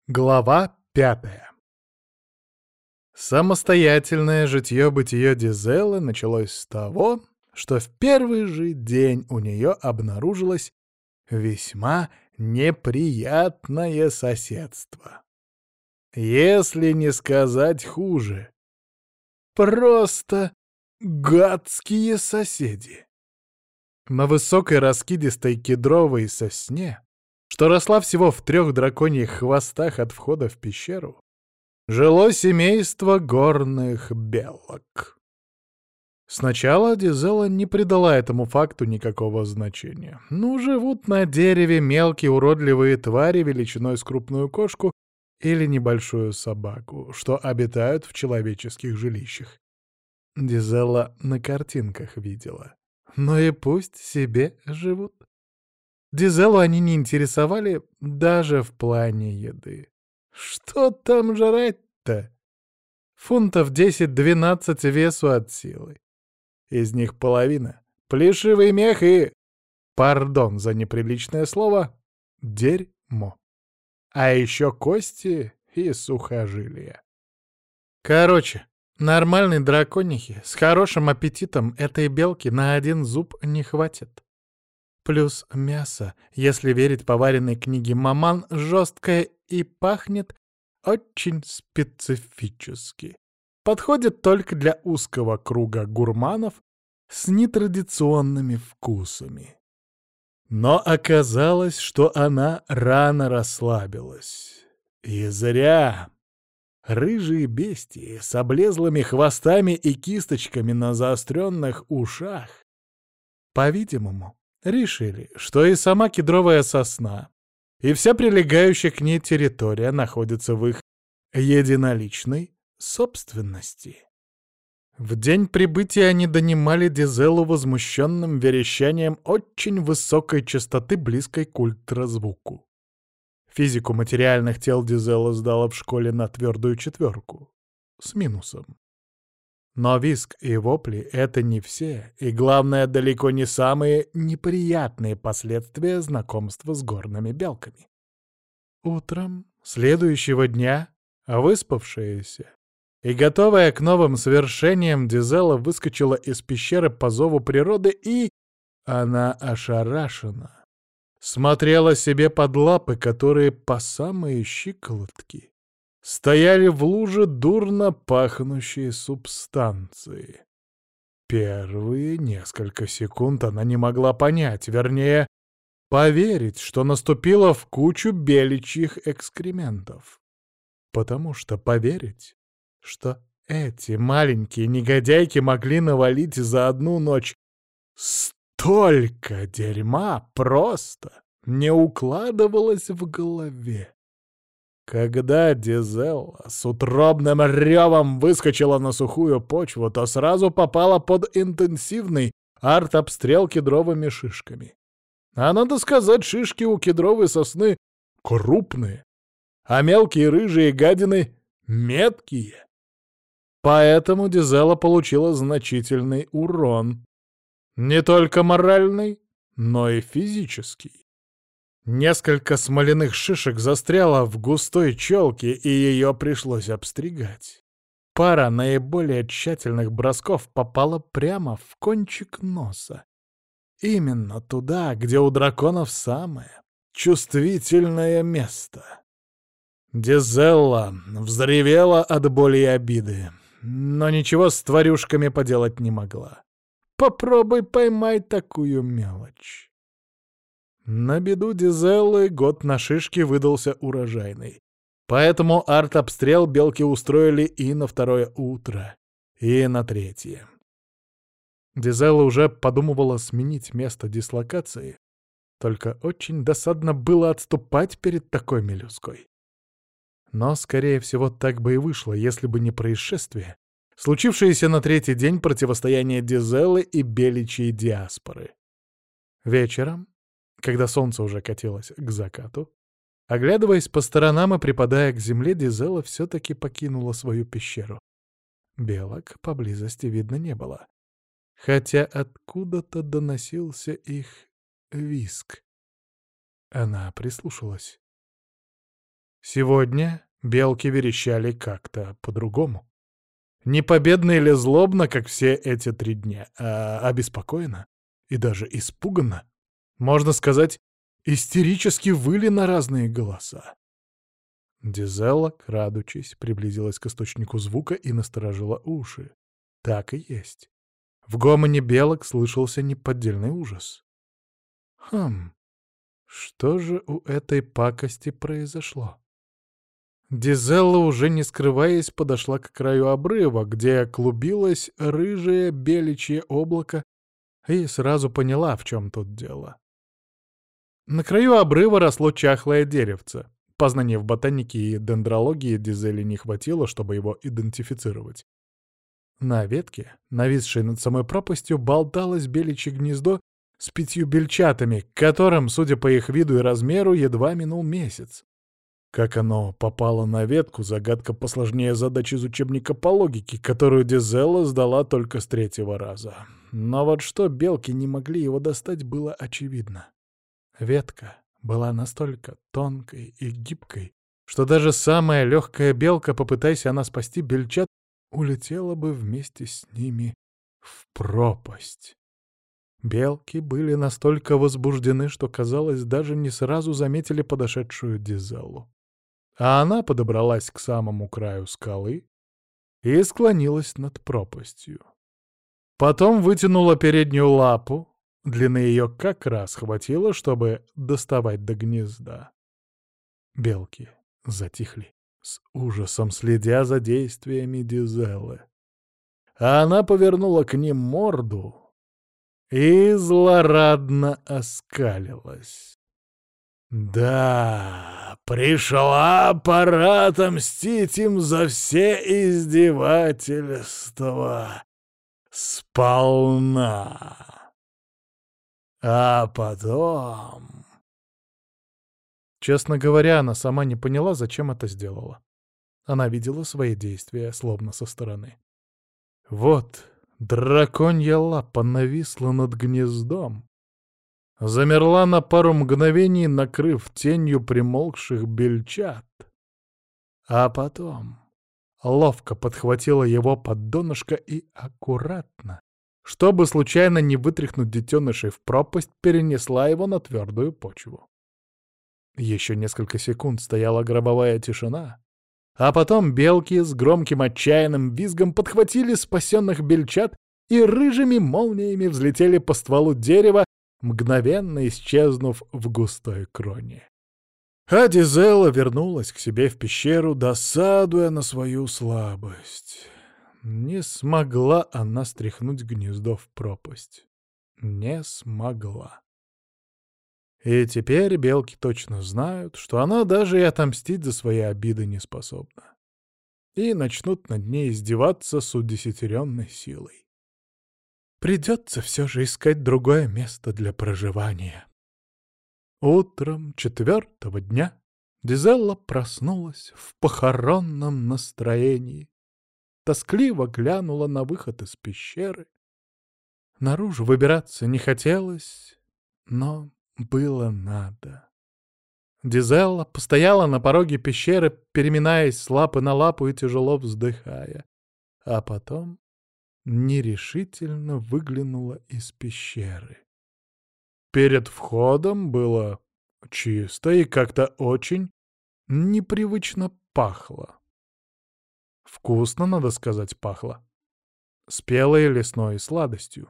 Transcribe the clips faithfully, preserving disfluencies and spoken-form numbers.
Глава пятая. Самостоятельное житье-бытие Дизеллы началось с того, что в первый же день у нее обнаружилось весьма неприятное соседство. Если не сказать хуже, просто гадские соседи. На высокой раскидистой кедровой сосне, что росла всего в трех драконьих хвостах от входа в пещеру, жило семейство горных белок. Сначала Дизелла не придала этому факту никакого значения. Ну, живут на дереве мелкие уродливые твари величиной с крупную кошку или небольшую собаку, что обитают в человеческих жилищах. Дизелла на картинках видела. Ну и пусть себе живут. Дизеллу они не интересовали даже в плане еды. Что там жрать-то? Фунтов десять-двенадцать весу от силы. Из них половина — плешивый мех и, пардон за неприличное слово, дерьмо. А еще кости и сухожилия. Короче, нормальной драконихи с хорошим аппетитом этой белки на один зуб не хватит. Плюс мясо, если верить поваренной книге маман, жесткое и пахнет очень специфически. Подходит только для узкого круга гурманов с нетрадиционными вкусами. Но оказалось, что она рано расслабилась. И зря. Рыжие бестии с облезлыми хвостами и кисточками на заостренных ушах, по-видимому, решили, что и сама кедровая сосна, и вся прилегающая к ней территория находится в их единоличной собственности. В день прибытия они донимали Дизеллу возмущенным верещанием очень высокой частоты, близкой к ультразвуку. Физику материальных тел Дизелла сдала в школе на твердую четверку. С минусом. Но визг и вопли — это не все, и, главное, далеко не самые неприятные последствия знакомства с горными белками. Утром следующего дня, выспавшаяся и готовая к новым свершениям, Дизелла выскочила из пещеры по зову природы, и она ошарашена смотрела себе под лапы, которые по самые щиколотки стояли в луже дурно пахнущей субстанции. Первые несколько секунд она не могла понять, вернее, поверить, что наступила в кучу беличьих экскрементов. Потому что поверить, что эти маленькие негодяйки могли навалить за одну ночь столько дерьма, просто не укладывалось в голове. Когда Дизелла с утробным ревом выскочила на сухую почву, то сразу попала под интенсивный артобстрел кедровыми шишками. А надо сказать, шишки у кедровой сосны крупные, а мелкие рыжие гадины меткие. Поэтому Дизелла получила значительный урон. Не только моральный, но и физический. Несколько смоляных шишек застряло в густой челке, и ее пришлось обстригать. Пара наиболее тщательных бросков попала прямо в кончик носа. Именно туда, где у драконов самое чувствительное место. Дизелла взревела от боли и обиды, но ничего с тварюшками поделать не могла. Попробуй поймай такую мелочь. На беду Дизеллы год на шишке выдался урожайный. Поэтому арт-обстрел белки устроили и на второе утро, и на третье. Дизелла уже подумывала сменить место дислокации, только очень досадно было отступать перед такой мелюзгой. Но, скорее всего, так бы и вышло, если бы не происшествие, случившееся на третий день противостояния Дизеллы и беличьей диаспоры. Вечером, когда солнце уже катилось к закату, оглядываясь по сторонам и припадая к земле, Дизелла все-таки покинула свою пещеру. Белок поблизости видно не было, хотя откуда-то доносился их визг. Она прислушалась. Сегодня белки верещали как-то по-другому. Не победно или злобно, как все эти три дня, а обеспокоенно и даже испуганно. Можно сказать, истерически выли на разные голоса. Дизелла, крадучись, приблизилась к источнику звука и насторожила уши. Так и есть. В гомоне белок слышался неподдельный ужас. Хм, что же у этой пакости произошло? Дизелла, уже не скрываясь, подошла к краю обрыва, где клубилось рыжее беличье облако, и сразу поняла, в чем тут дело. На краю обрыва росло чахлое деревце. Познаний в ботанике и дендрологии Дизелле не хватило, чтобы его идентифицировать. На ветке, нависшей над самой пропастью, болталось беличье гнездо с пятью бельчатами, которым, судя по их виду и размеру, едва минул месяц. Как оно попало на ветку, загадка посложнее задачи из учебника по логике, которую Дизелла сдала только с третьего раза. Но вот что белки не могли его достать, было очевидно. Ветка была настолько тонкой и гибкой, что даже самая легкая белка, попытайся она спасти бельчат, улетела бы вместе с ними в пропасть. Белки были настолько возбуждены, что, казалось, даже не сразу заметили подошедшую Дизеллу. А она подобралась к самому краю скалы и склонилась над пропастью. Потом вытянула переднюю лапу, длины ее как раз хватило, чтобы доставать до гнезда. Белки затихли, с ужасом следя за действиями Дизеллы. А она повернула к ним морду и злорадно оскалилась. Да, пришла пора отомстить им за все издевательства сполна. А потом... Честно говоря, она сама не поняла, зачем это сделала. Она видела свои действия словно со стороны. Вот драконья лапа нависла над гнездом, замерла на пару мгновений, накрыв тенью примолкших бельчат. А потом ловко подхватила его под донышко и аккуратно, чтобы случайно не вытряхнуть детенышей в пропасть, перенесла его на твердую почву. Еще несколько секунд стояла гробовая тишина, а потом белки с громким отчаянным визгом подхватили спасенных бельчат и рыжими молниями взлетели по стволу дерева, мгновенно исчезнув в густой кроне. А Дизелла вернулась к себе в пещеру, досадуя на свою слабость. Не смогла она стряхнуть гнездо в пропасть. Не смогла. И теперь белки точно знают, что она даже и отомстить за свои обиды не способна. И начнут над ней издеваться с удесятеренной силой. Придется все же искать другое место для проживания. Утром четвертого дня Дизелла проснулась в похоронном настроении. Тоскливо глянула на выход из пещеры. Наружу выбираться не хотелось, но было надо. Дизелла постояла на пороге пещеры, переминаясь с лапы на лапу и тяжело вздыхая. А потом нерешительно выглянула из пещеры. Перед входом было чисто и как-то очень непривычно пахло. Вкусно, надо сказать, пахло. Спелой лесной сладостью.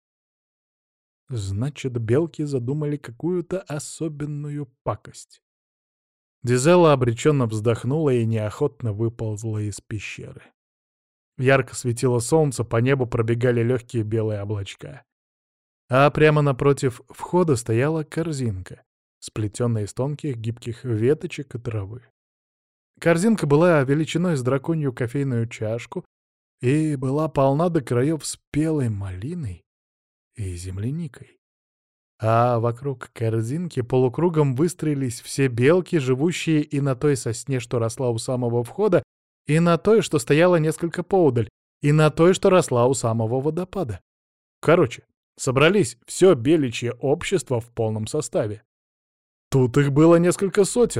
Значит, белки задумали какую-то особенную пакость. Дизелла обреченно вздохнула и неохотно выползла из пещеры. Ярко светило солнце, по небу пробегали легкие белые облачка. А прямо напротив входа стояла корзинка, сплетенная из тонких гибких веточек и травы. Корзинка была величиной с драконью кофейную чашку и была полна до краев спелой малиной и земляникой. А вокруг корзинки полукругом выстроились все белки, живущие и на той сосне, что росла у самого входа, и на той, что стояла несколько поодаль, и на той, что росла у самого водопада. Короче, собрались все беличье общество в полном составе. Тут их было несколько сотен.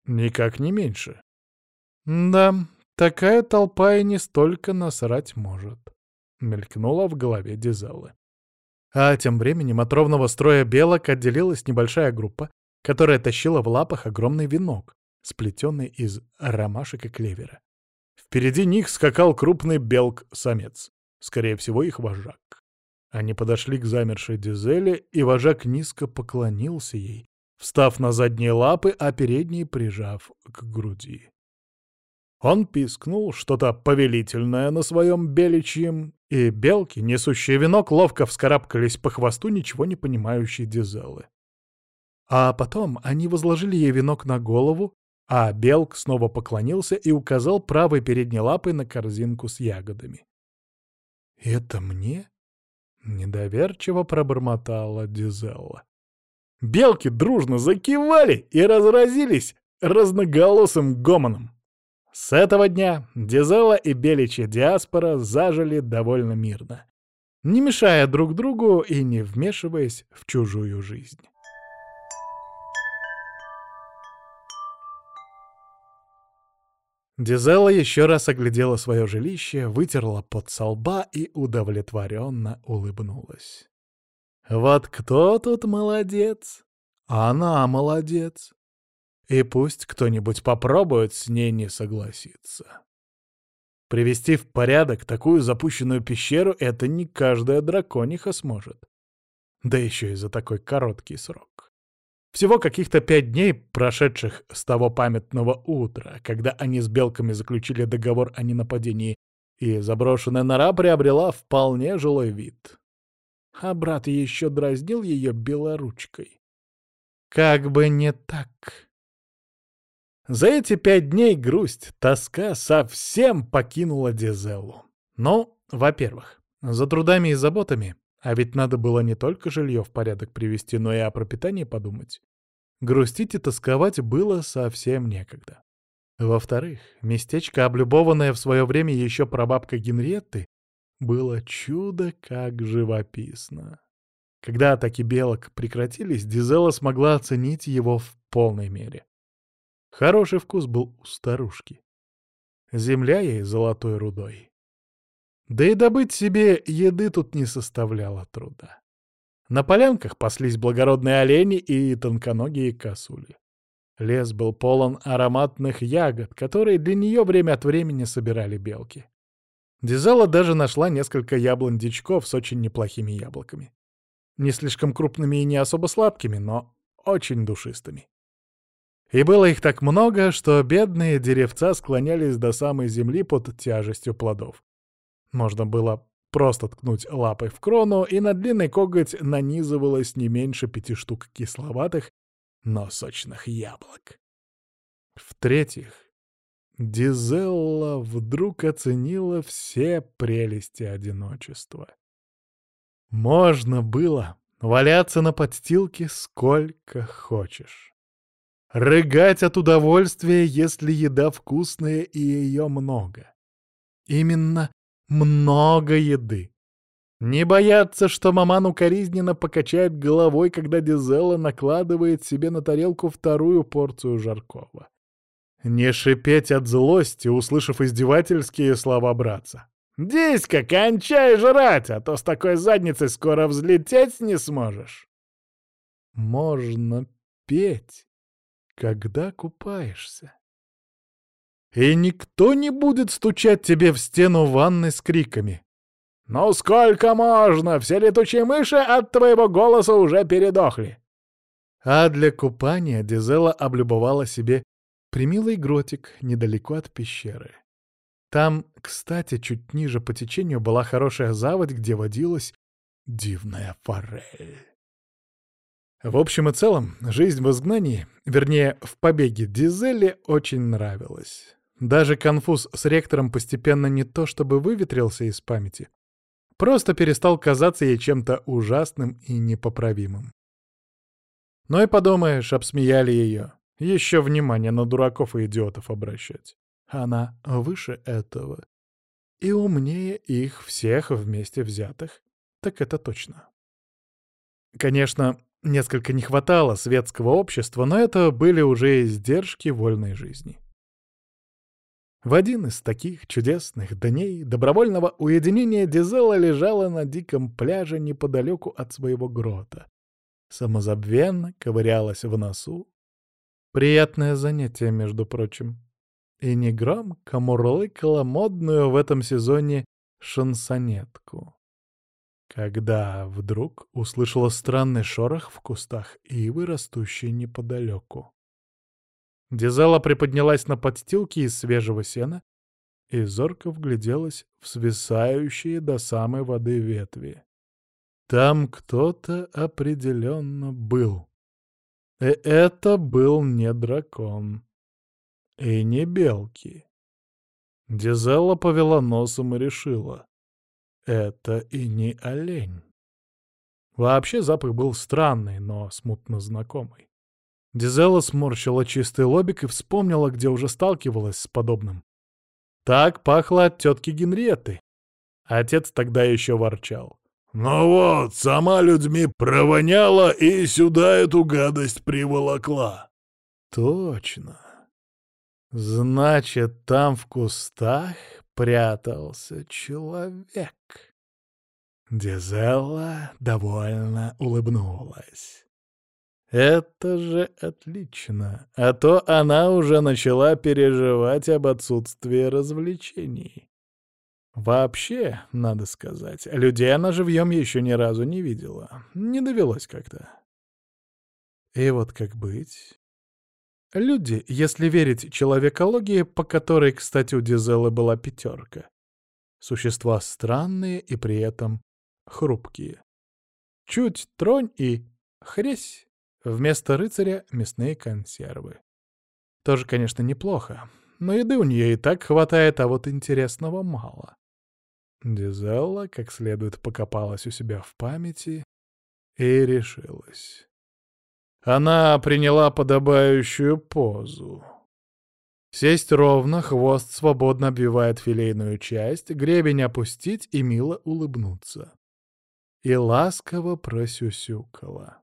Никак не меньше. Да, такая толпа и не столько насрать может. Мелькнула в голове Дизеллы. А тем временем от ровного строя белок отделилась небольшая группа, которая тащила в лапах огромный венок, сплетенный из ромашек и клевера. Впереди них скакал крупный белк-самец, скорее всего, их вожак. Они подошли к замершей Дизеле, и вожак низко поклонился ей, встав на задние лапы, а передние прижав к груди. Он пискнул что-то повелительное на своем беличьем, и белки, несущие венок, ловко вскарабкались по хвосту ничего не понимающей Дизеллы. А потом они возложили ей венок на голову, а белк снова поклонился и указал правой передней лапой на корзинку с ягодами. «Это мне?» — недоверчиво пробормотала Дизелла. Белки дружно закивали и разразились разноголосым гомоном. С этого дня Дизелла и беличья диаспора зажили довольно мирно, не мешая друг другу и не вмешиваясь в чужую жизнь. Дизелла еще раз оглядела свое жилище, вытерла пот со лба и удовлетворенно улыбнулась. Вот кто тут молодец? Она молодец. И пусть кто-нибудь попробует с ней не согласиться. Привести в порядок такую запущенную пещеру — это не каждая дракониха сможет. Да еще и за такой короткий срок. Всего каких-то пять дней, прошедших с того памятного утра, когда они с белками заключили договор о ненападении, и заброшенная нора приобрела вполне жилой вид. А брат еще дразнил ее белоручкой. Как бы не так. За эти пять дней грусть, тоска совсем покинула Дизеллу. Ну, во-первых, за трудами и заботами, а ведь надо было не только жилье в порядок привести, но и о пропитании подумать. Грустить и тосковать было совсем некогда. Во-вторых, местечко, облюбованное в свое время еще прабабкой Генриетты, было чудо как живописно. Когда атаки белок прекратились, Дизелла смогла оценить его в полной мере. Хороший вкус был у старушки. Земля ей золотой рудой. Да и добыть себе еды тут не составляло труда. На полянках паслись благородные олени и тонконогие косули. Лес был полон ароматных ягод, которые для нее время от времени собирали белки. Дизелла даже нашла несколько яблонь-дичков с очень неплохими яблоками. Не слишком крупными и не особо сладкими, но очень душистыми. И было их так много, что бедные деревца склонялись до самой земли под тяжестью плодов. Можно было просто ткнуть лапой в крону, и на длинный коготь нанизывалось не меньше пяти штук кисловатых, но сочных яблок. В-третьих, Дизелла вдруг оценила все прелести одиночества. Можно было валяться на подстилке сколько хочешь. Рыгать от удовольствия, если еда вкусная и ее много. Именно много еды. Не бояться, что маман укоризненно покачает головой, когда Дизелла накладывает себе на тарелку вторую порцию жаркого. Не шипеть от злости, услышав издевательские слова братца. «Диська, кончай жрать, а то с такой задницей скоро взлететь не сможешь». Можно петь, когда купаешься. И никто не будет стучать тебе в стену ванны с криками: «Ну сколько можно? Все летучие мыши от твоего голоса уже передохли!» А для купания Дизелла облюбовала себе примилый гротик недалеко от пещеры. Там, кстати, чуть ниже по течению была хорошая заводь, где водилась дивная форель. В общем и целом, жизнь в изгнании, вернее, в побеге Дизелле очень нравилась. Даже конфуз с ректором постепенно не то чтобы выветрился из памяти, просто перестал казаться ей чем-то ужасным и непоправимым. Ну и подумаешь, обсмеяли ее. Еще внимание на дураков и идиотов обращать. Она выше этого. И умнее их всех вместе взятых. Так это точно. Конечно, Несколько не хватало светского общества, но это были уже издержки вольной жизни. В один из таких чудесных дней добровольного уединения Дизелла лежала на диком пляже неподалеку от своего грота. Самозабвенно ковырялась в носу. Приятное занятие, между прочим. И негромко мурлыкала модную в этом сезоне шансонетку. Когда вдруг услышала странный шорох в кустах ивы, растущей неподалеку. Дизелла приподнялась на подстилке из свежего сена и зорко вгляделась в свисающие до самой воды ветви. Там кто-то определенно был. И это был не дракон. И не белки. Дизелла повела носом и решила. Это и не олень. Вообще запах был странный, но смутно знакомый. Дизелла сморщила чистый лобик и вспомнила, где уже сталкивалась с подобным. Так пахло от тетки Генриетты. Отец тогда еще ворчал. «Ну вот, сама людьми провоняла и сюда эту гадость приволокла». «Точно. Значит, там в кустах прятался человек». Дизелла довольно улыбнулась. Это же отлично, а то она уже начала переживать об отсутствии развлечений. Вообще, надо сказать, людей она живьем еще ни разу не видела, не довелось как-то. И вот как быть? Люди, если верить человекологии, по которой, кстати, у Дизеллы была пятерка, существа странные и при этом хрупкие. Чуть тронь и хресь. Вместо рыцаря — мясные консервы. Тоже, конечно, неплохо, но еды у нее и так хватает, а вот интересного мало. Дизелла как следует покопалась у себя в памяти и решилась. Она приняла подобающую позу. Сесть ровно, хвост свободно обвивает филейную часть, гребень опустить и мило улыбнуться. И ласково просюсюкала.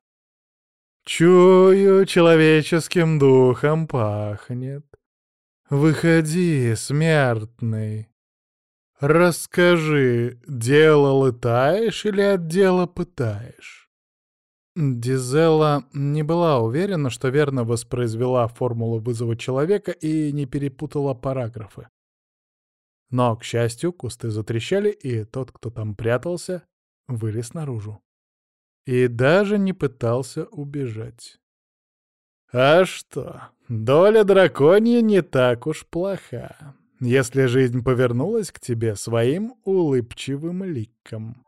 «Чую, человеческим духом пахнет. Выходи, смертный. Расскажи, дело лытаешь или от дела пытаешь?» Дизелла не была уверена, что верно воспроизвела формулу вызова человека и не перепутала параграфы. Но, к счастью, кусты затрещали, и тот, кто там прятался, вылез наружу. И даже не пытался убежать. А что, доля драконья не так уж плоха, если жизнь повернулась к тебе своим улыбчивым ликом.